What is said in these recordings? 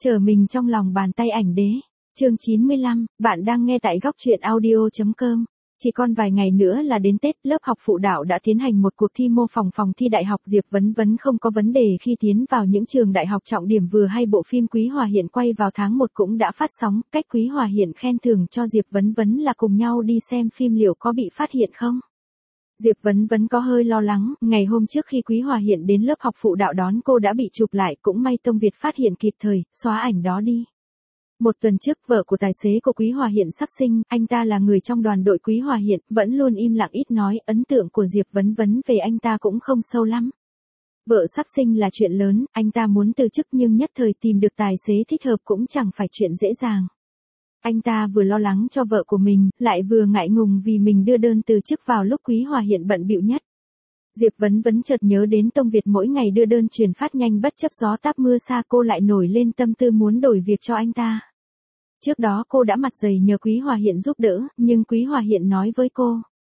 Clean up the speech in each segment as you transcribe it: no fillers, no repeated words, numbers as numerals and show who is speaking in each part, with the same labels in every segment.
Speaker 1: Trở mình trong lòng bàn tay ảnh đế. Chương 95, bạn đang nghe tại góc truyện audio.com. Chỉ còn vài ngày nữa là đến Tết, lớp học phụ đạo đã tiến hành một cuộc thi mô phỏng phòng thi đại học. Diệp Vấn Vấn không có vấn đề khi tiến vào những trường đại học trọng điểm vừa hay. Bộ phim Quý Hòa Hiện quay vào tháng 1 cũng đã phát sóng. Cách Quý Hòa Hiện khen thưởng cho Diệp Vấn Vấn là cùng nhau đi xem phim liệu có bị phát hiện không. Diệp Vấn Vấn có hơi lo lắng, ngày hôm trước khi Quý Hòa Hiện đến lớp học phụ đạo đón cô đã bị chụp lại, cũng may Tông Việt phát hiện kịp thời, xóa ảnh đó đi. Một tuần trước, vợ của tài xế của Quý Hòa Hiện sắp sinh, anh ta là người trong đoàn đội Quý Hòa Hiện, vẫn luôn im lặng ít nói, ấn tượng của Diệp Vấn Vấn về anh ta cũng không sâu lắm. Vợ sắp sinh là chuyện lớn, anh ta muốn từ chức nhưng nhất thời tìm được tài xế thích hợp cũng chẳng phải chuyện dễ dàng. Anh ta vừa lo lắng cho vợ của mình, lại vừa ngại ngùng vì mình đưa đơn từ chức vào lúc Quý Hòa Hiện bận bịu nhất. Diệp Vấn Vấn chợt nhớ đến Tông Việt mỗi ngày đưa đơn truyền phát nhanh bất chấp gió táp mưa xa, cô lại nổi lên tâm tư muốn đổi việc cho anh ta. Trước đó cô đã mặt dày nhờ Quý Hòa Hiện giúp đỡ, nhưng Quý Hòa Hiện nói với cô: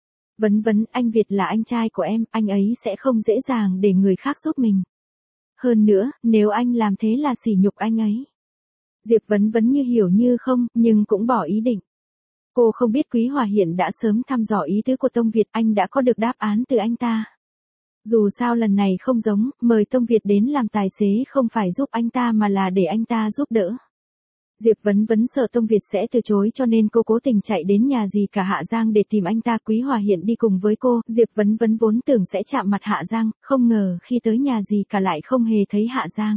Speaker 1: Vấn Vấn, anh Việt là anh trai của em, anh ấy sẽ không dễ dàng để người khác giúp mình. Hơn nữa, nếu anh làm thế là sỉ nhục anh ấy. Diệp Vấn Vấn như hiểu như không, nhưng cũng bỏ ý định. Cô không biết Quý Hòa Hiện đã sớm thăm dò ý tứ của Tông Việt, anh đã có được đáp án từ anh ta. Dù sao lần này không giống, mời Tông Việt đến làm tài xế không phải giúp anh ta mà là để anh ta giúp đỡ. Diệp Vấn Vấn sợ Tông Việt sẽ từ chối cho nên cô cố tình chạy đến nhà dì cả Hạ Giang để tìm anh ta. Quý Hòa Hiện đi cùng với cô, Diệp Vấn Vấn vốn tưởng sẽ chạm mặt Hạ Giang, không ngờ khi tới nhà dì cả lại không hề thấy Hạ Giang.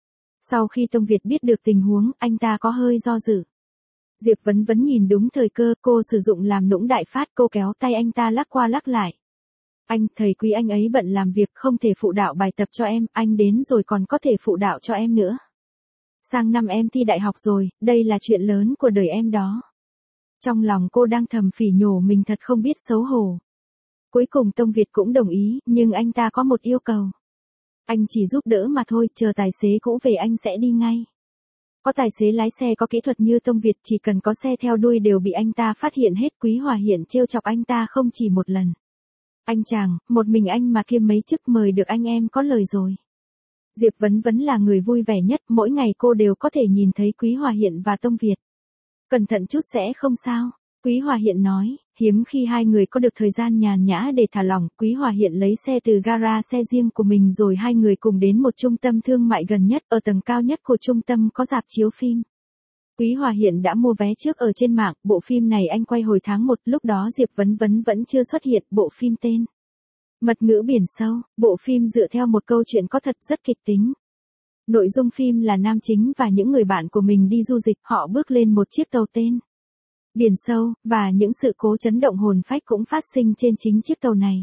Speaker 1: Sau khi Tông Việt biết được tình huống, anh ta có hơi do dự. Diệp Vấn Vấn nhìn đúng thời cơ, cô sử dụng làm nũng đại phát, cô kéo tay anh ta lắc qua lắc lại. Anh, thầy Quý anh ấy bận làm việc không thể phụ đạo bài tập cho em, anh đến rồi còn có thể phụ đạo cho em nữa. Sang năm em thi đại học rồi, đây là chuyện lớn của đời em đó. Trong lòng cô đang thầm phỉ nhổ mình thật không biết xấu hổ. Cuối cùng Tông Việt cũng đồng ý, nhưng anh ta có một yêu cầu. Anh chỉ giúp đỡ mà thôi, chờ tài xế cũ về anh sẽ đi ngay. Có tài xế lái xe có kỹ thuật như Tông Việt, chỉ cần có xe theo đuôi đều bị anh ta phát hiện hết. Quý Hòa Hiện trêu chọc anh ta không chỉ một lần. Anh chàng, một mình anh mà kiêm mấy chức mời được anh em có lời rồi. Diệp Vấn Vấn là người vui vẻ nhất, mỗi ngày cô đều có thể nhìn thấy Quý Hòa Hiện và Tông Việt. Cẩn thận chút sẽ không sao, Quý Hòa Hiện nói, hiếm khi hai người có được thời gian nhàn nhã để thả lỏng. Quý Hòa Hiện lấy xe từ gara xe riêng của mình rồi hai người cùng đến một trung tâm thương mại gần nhất, ở tầng cao nhất của trung tâm có rạp chiếu phim. Quý Hòa Hiện đã mua vé trước ở trên mạng, bộ phim này anh quay hồi tháng 1, lúc đó Diệp Vấn Vấn vẫn chưa xuất hiện. Bộ phim tên Mật ngữ biển sâu, bộ phim dựa theo một câu chuyện có thật rất kịch tính. Nội dung phim là nam chính và những người bạn của mình đi du lịch, họ bước lên một chiếc tàu tên Biển Sâu, và những sự cố chấn động hồn phách cũng phát sinh trên chính chiếc tàu này.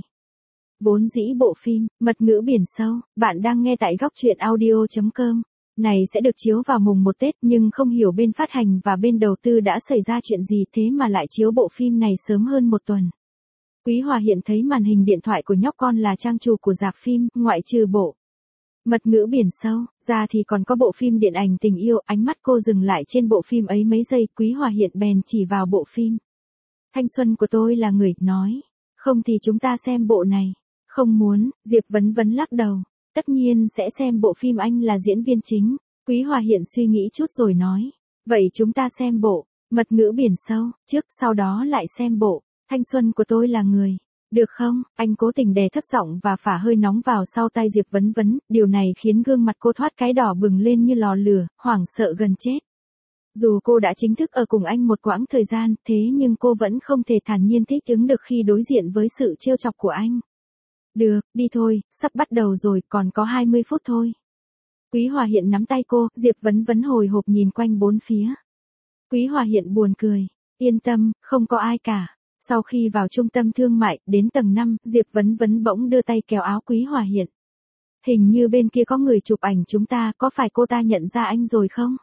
Speaker 1: Vốn dĩ bộ phim Mật ngữ biển sâu, bạn đang nghe tại góc truyện audio.com, này sẽ được chiếu vào mùng 1 Tết, nhưng không hiểu bên phát hành và bên đầu tư đã xảy ra chuyện gì thế mà lại chiếu bộ phim này sớm hơn một tuần. Quý Hòa Hiện thấy màn hình điện thoại của nhóc con là trang chủ của rạp phim, ngoại trừ bộ Mật ngữ biển sâu ra thì còn có bộ phim điện ảnh tình yêu. Ánh mắt cô dừng lại trên bộ phim ấy mấy giây, Quý Hòa Hiện bèn chỉ vào bộ phim Thanh xuân của tôi là người, nói, không thì chúng ta xem bộ này. Không muốn, Diệp Vấn Vấn lắc đầu, tất nhiên sẽ xem bộ phim, anh là diễn viên chính. Quý Hòa Hiện suy nghĩ chút rồi nói, vậy chúng ta xem bộ Mật ngữ biển sâu trước, sau đó lại xem bộ Thanh xuân của tôi là người. Được không? Anh cố tình đè thấp giọng và phả hơi nóng vào sau tay Diệp Vấn Vấn, điều này khiến gương mặt cô thoát cái đỏ bừng lên như lò lửa, hoảng sợ gần chết. Dù cô đã chính thức ở cùng anh một quãng thời gian, thế nhưng cô vẫn không thể thản nhiên thích ứng được khi đối diện với sự trêu chọc của anh. Được, đi thôi, sắp bắt đầu rồi, còn có 20 phút thôi. Quý Hòa Hiện nắm tay cô, Diệp Vấn Vấn hồi hộp nhìn quanh bốn phía. Quý Hòa Hiện buồn cười, yên tâm, không có ai cả. Sau khi vào trung tâm thương mại, đến tầng 5, Diệp Vấn Vấn bỗng đưa tay kéo áo Quý Hòa Hiện. Hình như bên kia có người chụp ảnh chúng ta, có phải cô ta nhận ra anh rồi không?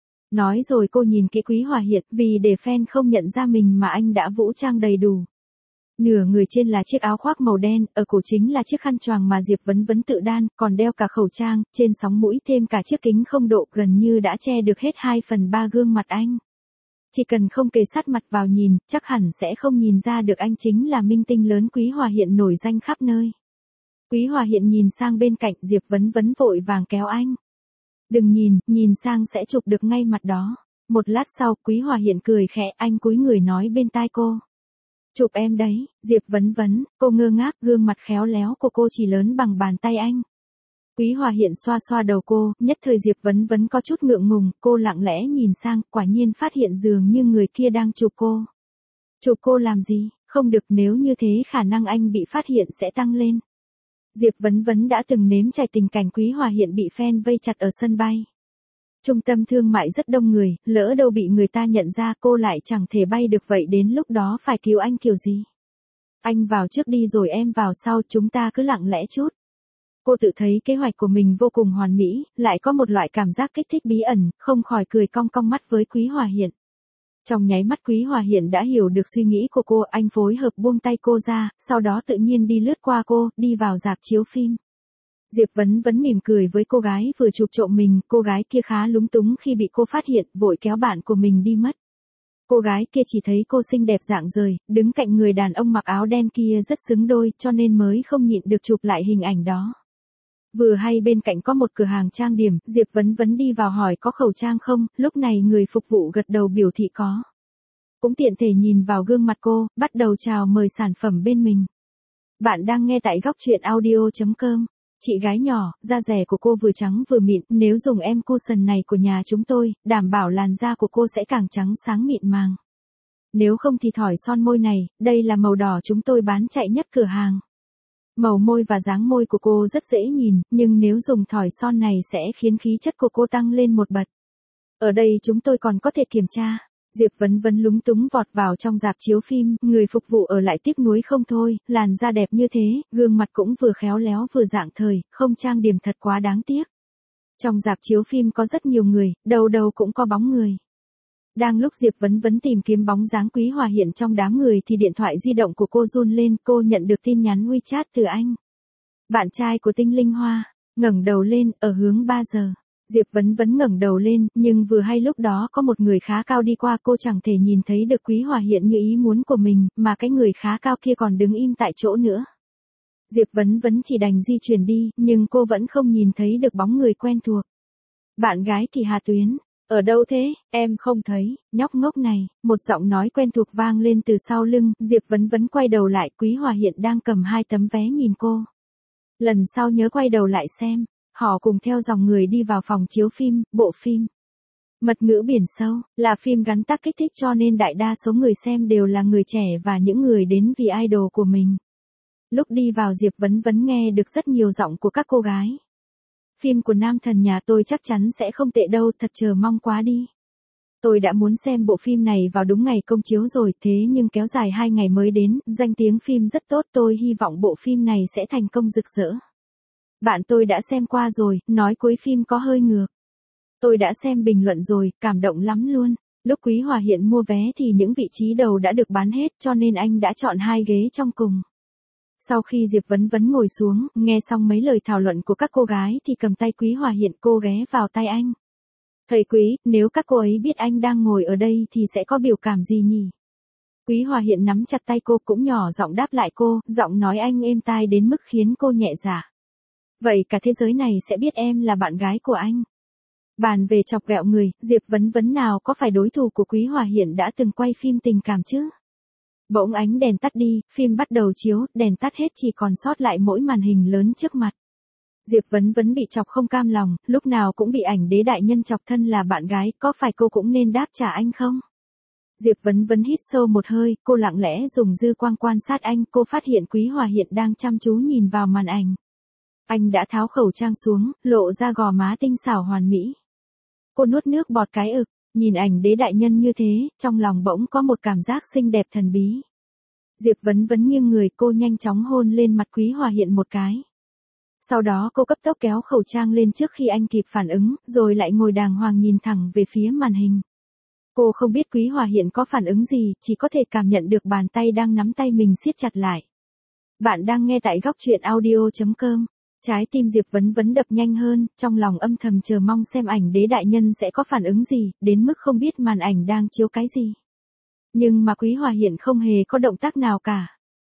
Speaker 1: Nói rồi cô nhìn kỹ Quý Hòa Hiện, vì để fan không nhận ra mình mà anh đã vũ trang đầy đủ. Nửa người trên là chiếc áo khoác màu đen, ở cổ chính là chiếc khăn choàng mà Diệp Vấn Vấn tự đan, còn đeo cả khẩu trang, trên sóng mũi thêm cả chiếc kính không độ, gần như đã che được hết 2/3 gương mặt anh. Chỉ cần không kề sát mặt vào nhìn, chắc hẳn sẽ không nhìn ra được anh chính là minh tinh lớn Quý Hòa Hiện nổi danh khắp nơi. Quý Hòa Hiện nhìn sang bên cạnh, Diệp Vấn Vấn vội vàng kéo anh. Đừng nhìn, nhìn sang sẽ chụp được ngay mặt đó. Một lát sau, Quý Hòa Hiện cười khẽ, anh cúi người nói bên tai cô. Chụp em đấy, Diệp Vấn Vấn, cô ngơ ngác, gương mặt khéo léo của cô chỉ lớn bằng bàn tay anh. Quý Hòa Hiện xoa xoa đầu cô, nhất thời Diệp Vấn Vấn có chút ngượng ngùng, cô lặng lẽ nhìn sang, quả nhiên phát hiện dường như người kia đang chụp cô. Chụp cô làm gì, không được, nếu như thế khả năng anh bị phát hiện sẽ tăng lên. Diệp Vấn Vấn đã từng nếm trải tình cảnh Quý Hòa Hiện bị fan vây chặt ở sân bay. Trung tâm thương mại rất đông người, lỡ đâu bị người ta nhận ra cô lại chẳng thể bay được, vậy đến lúc đó phải cứu anh kiểu gì? Anh vào trước đi rồi em vào sau, chúng ta cứ lặng lẽ chút. Cô tự thấy kế hoạch của mình vô cùng hoàn mỹ, lại có một loại cảm giác kích thích bí ẩn, không khỏi cười cong cong mắt với Quý Hòa Hiện. Trong nháy mắt Quý Hòa Hiện đã hiểu được suy nghĩ của cô, anh phối hợp buông tay cô ra, sau đó tự nhiên đi lướt qua cô, đi vào rạp chiếu phim. Diệp Vấn Vấn mỉm cười với cô gái vừa chụp trộm mình, cô gái kia khá lúng túng khi bị cô phát hiện, vội kéo bạn của mình đi mất. Cô gái kia chỉ thấy cô xinh đẹp rạng rời, đứng cạnh người đàn ông mặc áo đen kia rất xứng đôi, cho nên mới không nhịn được chụp lại hình ảnh đó. Vừa hay bên cạnh có một cửa hàng trang điểm, Diệp Vấn Vấn đi vào hỏi có khẩu trang không, lúc này người phục vụ gật đầu biểu thị có. Cũng tiện thể nhìn vào gương mặt cô, bắt đầu chào mời sản phẩm bên mình. Bạn đang nghe tại góc truyện audio.com. Chị gái nhỏ, da rẻ của cô vừa trắng vừa mịn, nếu dùng em cushion này của nhà chúng tôi, đảm bảo làn da của cô sẽ càng trắng sáng mịn màng. Nếu không thì thỏi son môi này, đây là màu đỏ chúng tôi bán chạy nhất cửa hàng. Màu môi và dáng môi của cô rất dễ nhìn, nhưng nếu dùng thỏi son này sẽ khiến khí chất của cô tăng lên một bậc. Ở đây chúng tôi còn có thể kiểm tra. Diệp Vấn Vấn lúng túng vọt vào trong rạp chiếu phim, người phục vụ ở lại tiếc nuối không thôi, làn da đẹp như thế, gương mặt cũng vừa khéo léo vừa dạng thời, không trang điểm thật quá đáng tiếc. Trong rạp chiếu phim có rất nhiều người, đầu đầu cũng có bóng người. Đang lúc Diệp Vấn Vấn tìm kiếm bóng dáng Quý Hòa Hiện trong đám người thì điện thoại di động của cô run lên, cô nhận được tin nhắn WeChat từ anh. Bạn trai của Tinh Linh Hoa, ngẩng đầu lên, ở hướng 3 giờ. Diệp Vấn Vấn ngẩng đầu lên, nhưng vừa hay lúc đó có một người khá cao đi qua, cô chẳng thể nhìn thấy được Quý Hòa Hiện như ý muốn của mình, mà cái người khá cao kia còn đứng im tại chỗ nữa. Diệp Vấn Vấn chỉ đành di chuyển đi, nhưng cô vẫn không nhìn thấy được bóng người quen thuộc. Bạn gái thì Hà Tuyến, ở đâu thế, em không thấy, nhóc ngốc này, một giọng nói quen thuộc vang lên từ sau lưng, Diệp Vấn Vấn quay đầu lại, Quý Hòa Hiện đang cầm 2 tấm vé nhìn cô. Lần sau nhớ quay đầu lại xem. Họ cùng theo dòng người đi vào phòng chiếu phim, bộ phim Mật ngữ biển sâu, là phim gắn tác kích thích cho nên đại đa số người xem đều là người trẻ và những người đến vì idol của mình. Lúc đi vào Diệp Vấn Vấn nghe được rất nhiều giọng của các cô gái. Phim của nam thần nhà tôi chắc chắn sẽ không tệ đâu, thật chờ mong quá đi. Tôi đã muốn xem bộ phim này vào đúng ngày công chiếu rồi, thế nhưng kéo dài 2 ngày mới đến, danh tiếng phim rất tốt, tôi hy vọng bộ phim này sẽ thành công rực rỡ. Bạn tôi đã xem qua rồi, nói cuối phim có hơi ngược. Tôi đã xem bình luận rồi, cảm động lắm luôn. Lúc Quý Hòa Hiện mua vé thì những vị trí đầu đã được bán hết cho nên anh đã chọn 2 ghế trong cùng. Sau khi Diệp Vấn Vấn ngồi xuống, nghe xong mấy lời thảo luận của các cô gái thì cầm tay Quý Hòa Hiện, cô ghé vào tay anh. Thầy Quý, nếu các cô ấy biết anh đang ngồi ở đây thì sẽ có biểu cảm gì nhỉ? Quý Hòa Hiện nắm chặt tay cô, cũng nhỏ giọng đáp lại cô, giọng nói anh êm tai đến mức khiến cô nhẹ dạ. Vậy cả thế giới này sẽ biết em là bạn gái của anh. Bàn về chọc ghẹo người, Diệp Vấn Vấn nào có phải đối thủ của Quý Hòa Hiện đã từng quay phim tình cảm chứ? Bỗng ánh đèn tắt đi, phim bắt đầu chiếu, đèn tắt hết chỉ còn sót lại mỗi màn hình lớn trước mặt. Diệp Vấn Vấn bị chọc không cam lòng, lúc nào cũng bị ảnh đế đại nhân chọc, thân là bạn gái, có phải cô cũng nên đáp trả anh không? Diệp Vấn Vấn hít sâu một hơi, cô lặng lẽ dùng dư quang quan sát anh, cô phát hiện Quý Hòa Hiện đang chăm chú nhìn vào màn ảnh. Anh đã tháo khẩu trang xuống, lộ ra gò má tinh xảo hoàn mỹ. Cô nuốt nước bọt cái ực, nhìn ảnh đế đại nhân như thế, trong lòng bỗng có một cảm giác xinh đẹp thần bí. Diệp Vấn Vấn nghiêng người, cô nhanh chóng hôn lên mặt Quý Hòa Hiện một cái. Sau đó cô cấp tốc kéo khẩu trang lên trước khi anh kịp phản ứng, rồi lại ngồi đàng hoàng nhìn thẳng về phía màn hình. Cô không biết Quý Hòa Hiện có phản ứng gì, chỉ có thể cảm nhận được bàn tay đang nắm tay mình siết chặt lại. Bạn đang nghe tại góc truyện audio.com. Trái tim Diệp Vấn Vấn đập nhanh hơn, trong lòng âm thầm chờ mong xem ảnh đế đại nhân sẽ có phản ứng gì, đến mức không biết màn ảnh đang chiếu cái gì. Nhưng mà Quý Hòa Hiện không hề có động tác nào cả.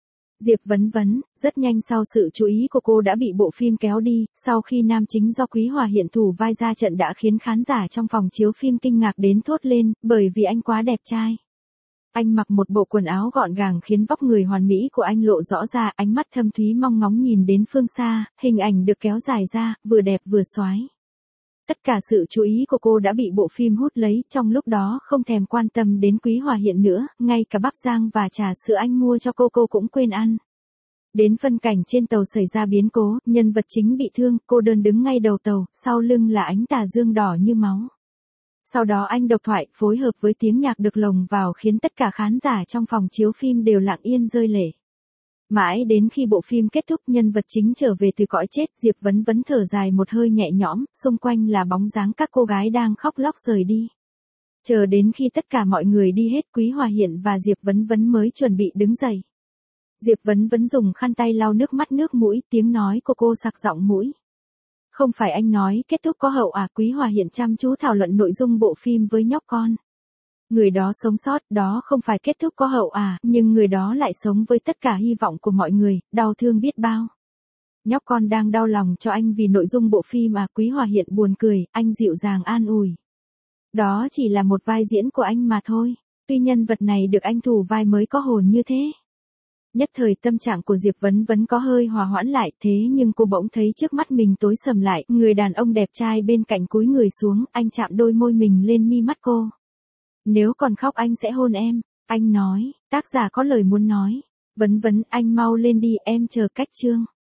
Speaker 1: Diệp Vấn Vấn, rất nhanh sau sự chú ý của cô đã bị bộ phim kéo đi, sau khi nam chính do Quý Hòa hiện thủ vai ra trận đã khiến khán giả trong phòng chiếu phim kinh ngạc đến thốt lên, bởi vì anh quá đẹp trai. Anh mặc một bộ quần áo gọn gàng khiến vóc người hoàn mỹ của anh lộ rõ ra, ánh mắt thâm thúy mong ngóng nhìn đến phương xa, hình ảnh được kéo dài ra, vừa đẹp vừa xoái. Tất cả sự chú ý của cô đã bị bộ phim hút lấy, trong lúc đó không thèm quan tâm đến Quý Hòa hiện nữa, ngay cả bắp rang và trà sữa anh mua cho cô cũng quên ăn. Đến phân cảnh trên tàu xảy ra biến cố, nhân vật chính bị thương, cô đơn đứng ngay đầu tàu, sau lưng là ánh tà dương đỏ như máu. Sau đó anh độc thoại, phối hợp với tiếng nhạc được lồng vào khiến tất cả khán giả trong phòng chiếu phim đều lặng yên rơi lệ. Mãi đến khi bộ phim kết thúc, nhân vật chính trở về từ cõi chết, Diệp Vấn Vấn thở dài một hơi nhẹ nhõm, xung quanh là bóng dáng các cô gái đang khóc lóc rời đi. Chờ đến khi tất cả mọi người đi hết, Quý Hòa hiện và Diệp Vấn Vấn mới chuẩn bị đứng dậy. Diệp Vấn Vấn dùng khăn tay lau nước mắt nước mũi, tiếng nói của cô sặc giọng mũi. Không phải anh nói kết thúc có hậu à? Quý Hòa hiện chăm chú thảo luận nội dung bộ phim với nhóc con. Người đó sống sót, đó không phải kết thúc có hậu à, nhưng người đó lại sống với tất cả hy vọng của mọi người, đau thương biết bao. Nhóc con đang đau lòng cho anh vì nội dung bộ phim à? Quý Hòa hiện buồn cười, anh dịu dàng an ủi. Đó chỉ là một vai diễn của anh mà thôi, tuy nhân vật này được anh thủ vai mới có hồn như thế. Nhất thời tâm trạng của Diệp Vấn Vấn có hơi hòa hoãn lại, thế nhưng cô bỗng thấy trước mắt mình tối sầm lại, người đàn ông đẹp trai bên cạnh cúi người xuống, anh chạm đôi môi mình lên mi mắt cô. Nếu còn khóc anh sẽ hôn em, anh nói, tác giả có lời muốn nói. Vấn Vấn, anh mau lên đi, em chờ cách chương.